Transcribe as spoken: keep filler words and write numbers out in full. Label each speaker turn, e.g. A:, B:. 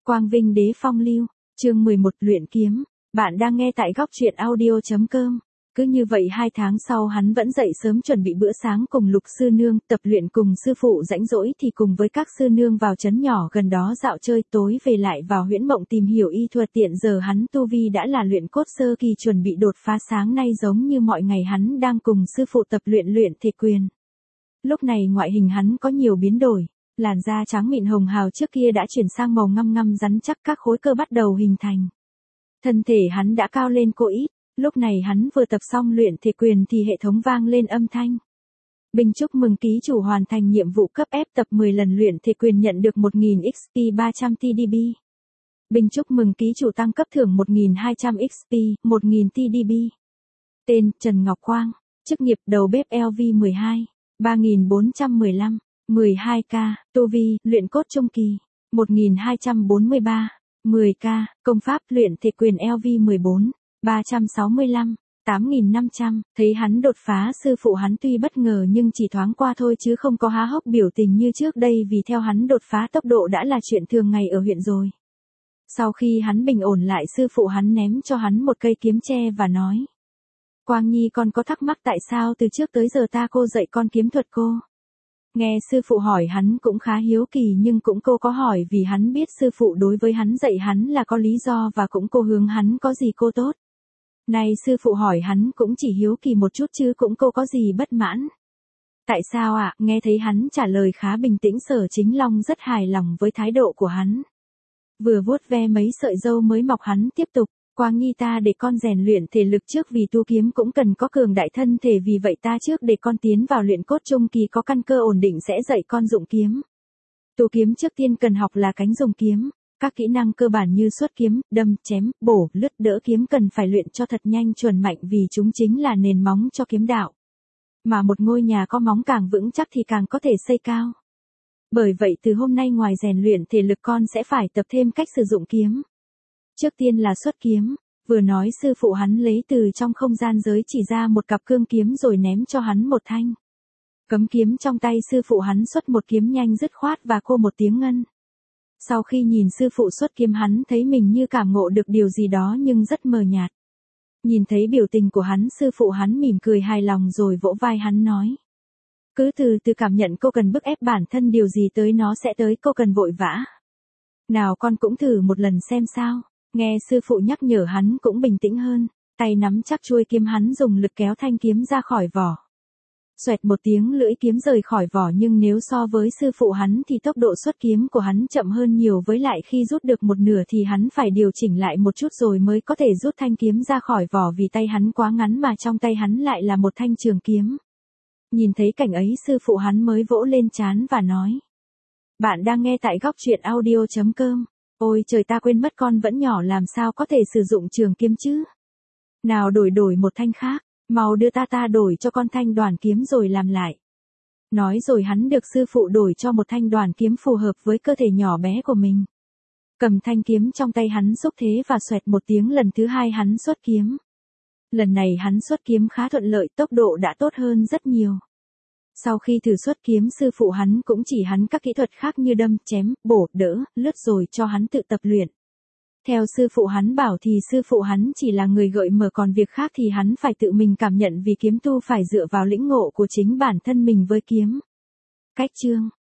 A: Quang Vinh Đế Phong Lưu, chương mười một luyện kiếm. Bạn đang nghe tại góc truyện audio.com. Cứ như vậy hai tháng sau hắn vẫn dậy sớm chuẩn bị bữa sáng cùng Lục sư nương, tập luyện cùng sư phụ rãnh rỗi thì cùng với các sư nương vào trấn nhỏ gần đó dạo chơi, tối về lại vào Huyễn Mộng tìm hiểu y thuật. Tiện giờ hắn tu vi đã là luyện cốt sơ kỳ, chuẩn bị đột phá. Sáng nay giống như mọi ngày hắn đang cùng sư phụ tập luyện luyện thể quyền. Lúc này ngoại hình hắn có nhiều biến đổi. Làn da trắng mịn hồng hào trước kia đã chuyển sang màu ngăm ngăm rắn chắc, các khối cơ bắt đầu hình thành. Thân thể hắn đã cao lên cô ít, lúc này hắn vừa tập xong luyện thể quyền thì hệ thống vang lên âm thanh. Bình chúc mừng ký chủ hoàn thành nhiệm vụ cấp ép tập mười lần luyện thể quyền, nhận được một nghìn ích pê ba trăm tê đê bê. Bình chúc mừng ký chủ tăng cấp thưởng một nghìn hai trăm ích pê, một nghìn tê đê bê. Tên Trần Ngọc Quang, chức nghiệp đầu bếp lv mười hai, ba nghìn bốn trăm mười lăm. mười hai k, tu vi, luyện cốt trung kỳ, một nghìn hai trăm bốn mươi ba, mười k, công pháp luyện thể quyền lv mười bốn, ba trăm sáu mươi lăm, tám nghìn năm trăm, thấy hắn đột phá, sư phụ hắn tuy bất ngờ nhưng chỉ thoáng qua thôi chứ không có há hốc biểu tình như trước đây, vì theo hắn đột phá tốc độ đã là chuyện thường ngày ở huyện rồi. Sau khi hắn bình ổn lại, sư phụ hắn ném cho hắn một cây kiếm tre và nói: Quang Nhi, con có thắc mắc tại sao từ trước tới giờ ta cô dạy con kiếm thuật cô? Nghe sư phụ hỏi hắn cũng khá hiếu kỳ, nhưng cũng cô có hỏi vì hắn biết sư phụ đối với hắn dạy hắn là có lý do, và cũng cô hướng hắn có gì cô tốt. Này sư phụ hỏi hắn cũng chỉ hiếu kỳ một chút chứ cũng cô có gì bất mãn. Tại sao ạ? À? Nghe thấy hắn trả lời khá bình tĩnh, Sở Chính Long rất hài lòng với thái độ của hắn. Vừa vuốt ve mấy sợi râu mới mọc, hắn tiếp tục: Quang Nhi, ta để con rèn luyện thể lực trước, vì tu kiếm cũng cần có cường đại thân thể, vì vậy ta trước để con tiến vào luyện cốt trung kỳ có căn cơ ổn định sẽ dạy con dụng kiếm. Tu kiếm trước tiên cần học là cánh dùng kiếm, các kỹ năng cơ bản như xuất kiếm, đâm, chém, bổ, lướt, đỡ kiếm cần phải luyện cho thật nhanh chuẩn mạnh, vì chúng chính là nền móng cho kiếm đạo. Mà một ngôi nhà có móng càng vững chắc thì càng có thể xây cao. Bởi vậy từ hôm nay ngoài rèn luyện thể lực, con sẽ phải tập thêm cách sử dụng kiếm. Trước tiên là xuất kiếm, vừa nói sư phụ hắn lấy từ trong không gian giới chỉ ra một cặp cương kiếm rồi ném cho hắn một thanh. Cấm kiếm trong tay sư phụ hắn xuất một kiếm nhanh dứt khoát và cô một tiếng ngân. Sau khi nhìn sư phụ xuất kiếm, hắn thấy mình như cảm ngộ được điều gì đó nhưng rất mờ nhạt. Nhìn thấy biểu tình của hắn, sư phụ hắn mỉm cười hài lòng rồi vỗ vai hắn nói: Cứ từ từ cảm nhận, cô cần bức ép bản thân, điều gì tới nó sẽ tới, cô cần vội vã. Nào con cũng thử một lần xem sao. Nghe sư phụ nhắc nhở, hắn cũng bình tĩnh hơn, tay nắm chắc chuôi kiếm, hắn dùng lực kéo thanh kiếm ra khỏi vỏ. Xoẹt một tiếng, lưỡi kiếm rời khỏi vỏ, nhưng nếu so với sư phụ hắn thì tốc độ xuất kiếm của hắn chậm hơn nhiều, với lại khi rút được một nửa thì hắn phải điều chỉnh lại một chút rồi mới có thể rút thanh kiếm ra khỏi vỏ, vì tay hắn quá ngắn mà trong tay hắn lại là một thanh trường kiếm. Nhìn thấy cảnh ấy, sư phụ hắn mới vỗ lên trán và nói: Bạn đang nghe tại góc truyện audio.com. Ôi trời, ta quên mất, con vẫn nhỏ làm sao có thể sử dụng trường kiếm chứ? Nào đổi đổi một thanh khác, mau đưa ta ta đổi cho con thanh đoàn kiếm rồi làm lại. Nói rồi hắn được sư phụ đổi cho một thanh đoàn kiếm phù hợp với cơ thể nhỏ bé của mình. Cầm thanh kiếm trong tay, hắn xúc thế và xoẹt một tiếng, lần thứ hai hắn xuất kiếm. Lần này hắn xuất kiếm khá thuận lợi, tốc độ đã tốt hơn rất nhiều. Sau khi thử xuất kiếm, sư phụ hắn cũng chỉ hắn các kỹ thuật khác như đâm, chém, bổ, đỡ, lướt rồi cho hắn tự tập luyện. Theo sư phụ hắn bảo thì sư phụ hắn chỉ là người gợi mở, còn việc khác thì hắn phải tự mình cảm nhận, vì kiếm tu phải dựa vào lĩnh ngộ của chính bản thân mình với kiếm. Cách chương,